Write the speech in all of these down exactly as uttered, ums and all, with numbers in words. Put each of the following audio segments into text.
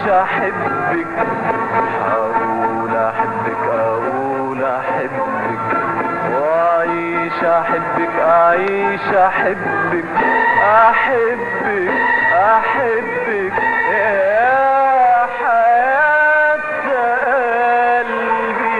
أعيش أحبك، هقول أحبك أقول أحبك، وأعيش أحبك أعيش أحبك أحبك أحبك يا حياة قلبي.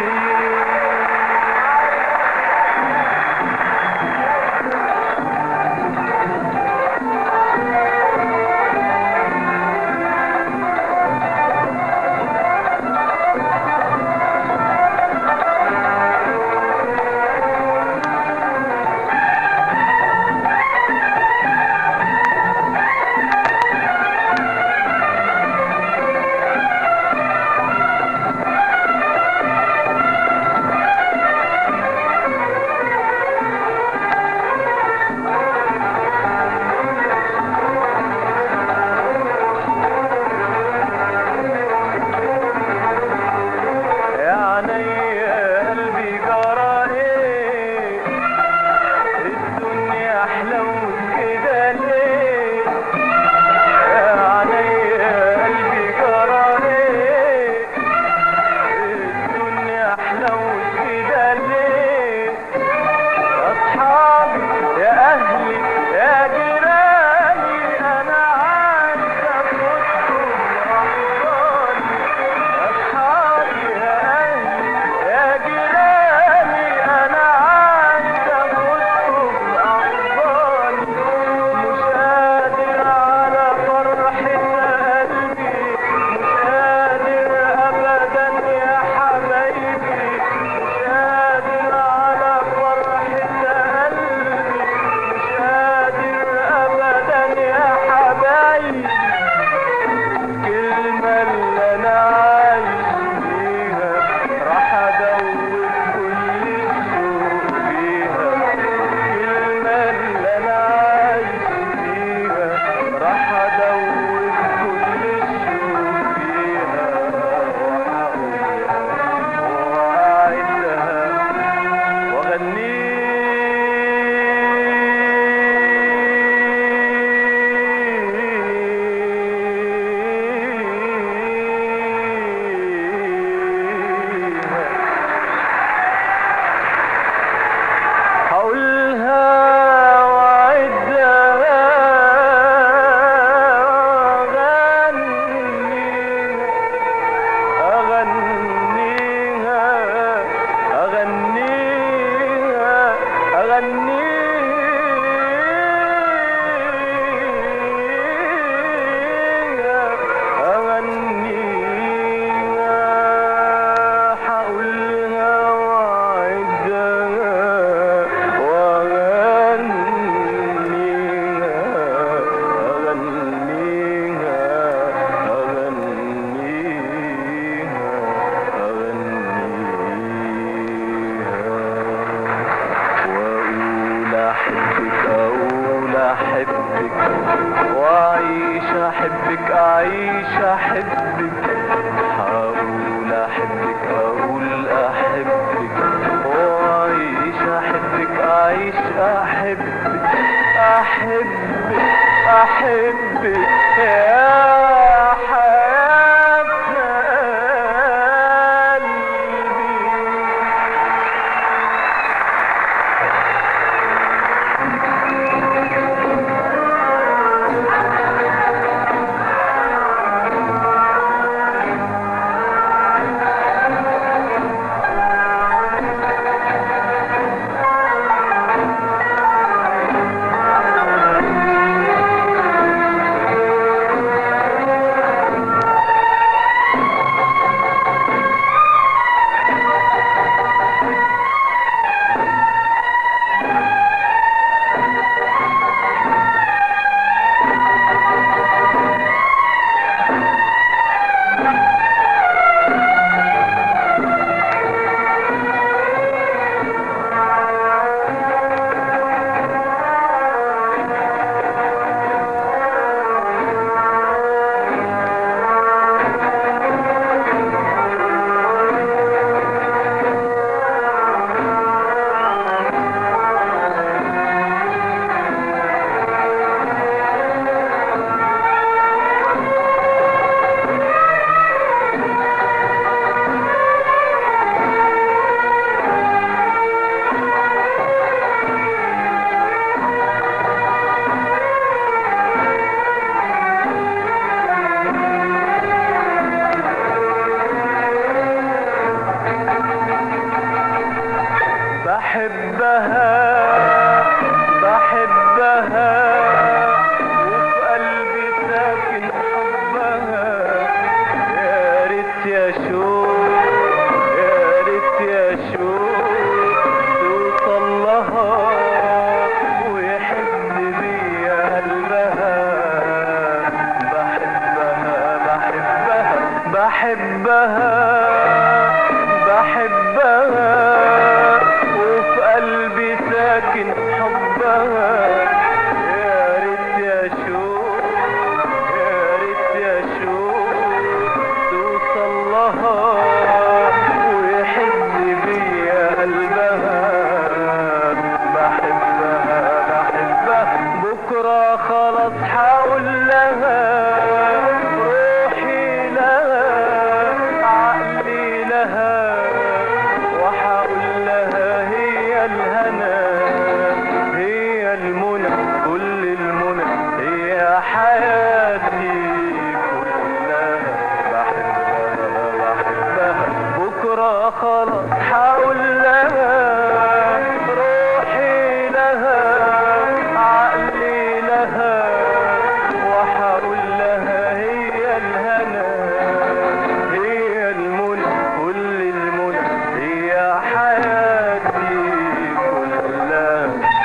وأعيش أحبك أعيش أحبك، هقول أحبك أقول أحبك، وأعيش أحبك أعيش أحبك أحبك أحبك يا حياة قلبي. ساكن حبها. يا ريت يا شوق يا ريت يا شوق توصل لها ويحس بيا قلبها. بحبها بحبها بكرة خلاص حقول لها روحي لها عقلي لها وحقول لها هي الهنا هي المنى كل المنى هي حياتي كلها. بحبها بحبها بكرة خلاص حقول لها روحي لها عقلي لها وحقول لها هي الهنا هي المنى كل المنى هي حياتي كلها.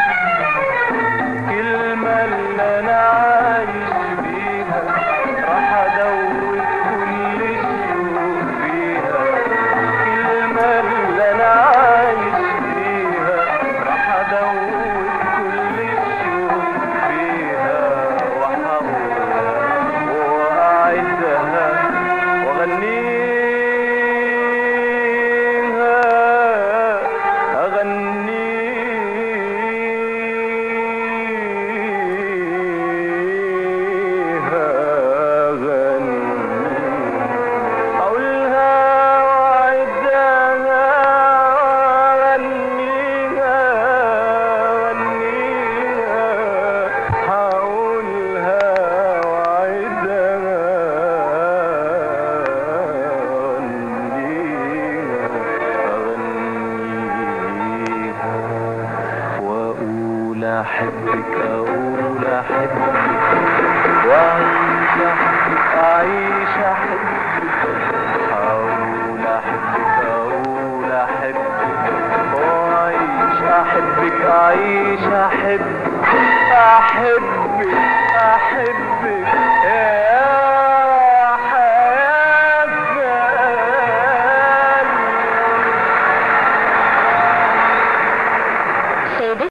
كلمة اللي أنا عايش بيها راح أدوب كل الشوق فيها. كلمة اللي أنا عايش بيها راح أدوب كل الشوق فيها وأحاولها وأعدها وأغنيها أغنيها أغني أقولها وأعدها أغنيها أغنيها هقولها وأعدها أغنيها أغنيها وأقول أحبك أقول أحبك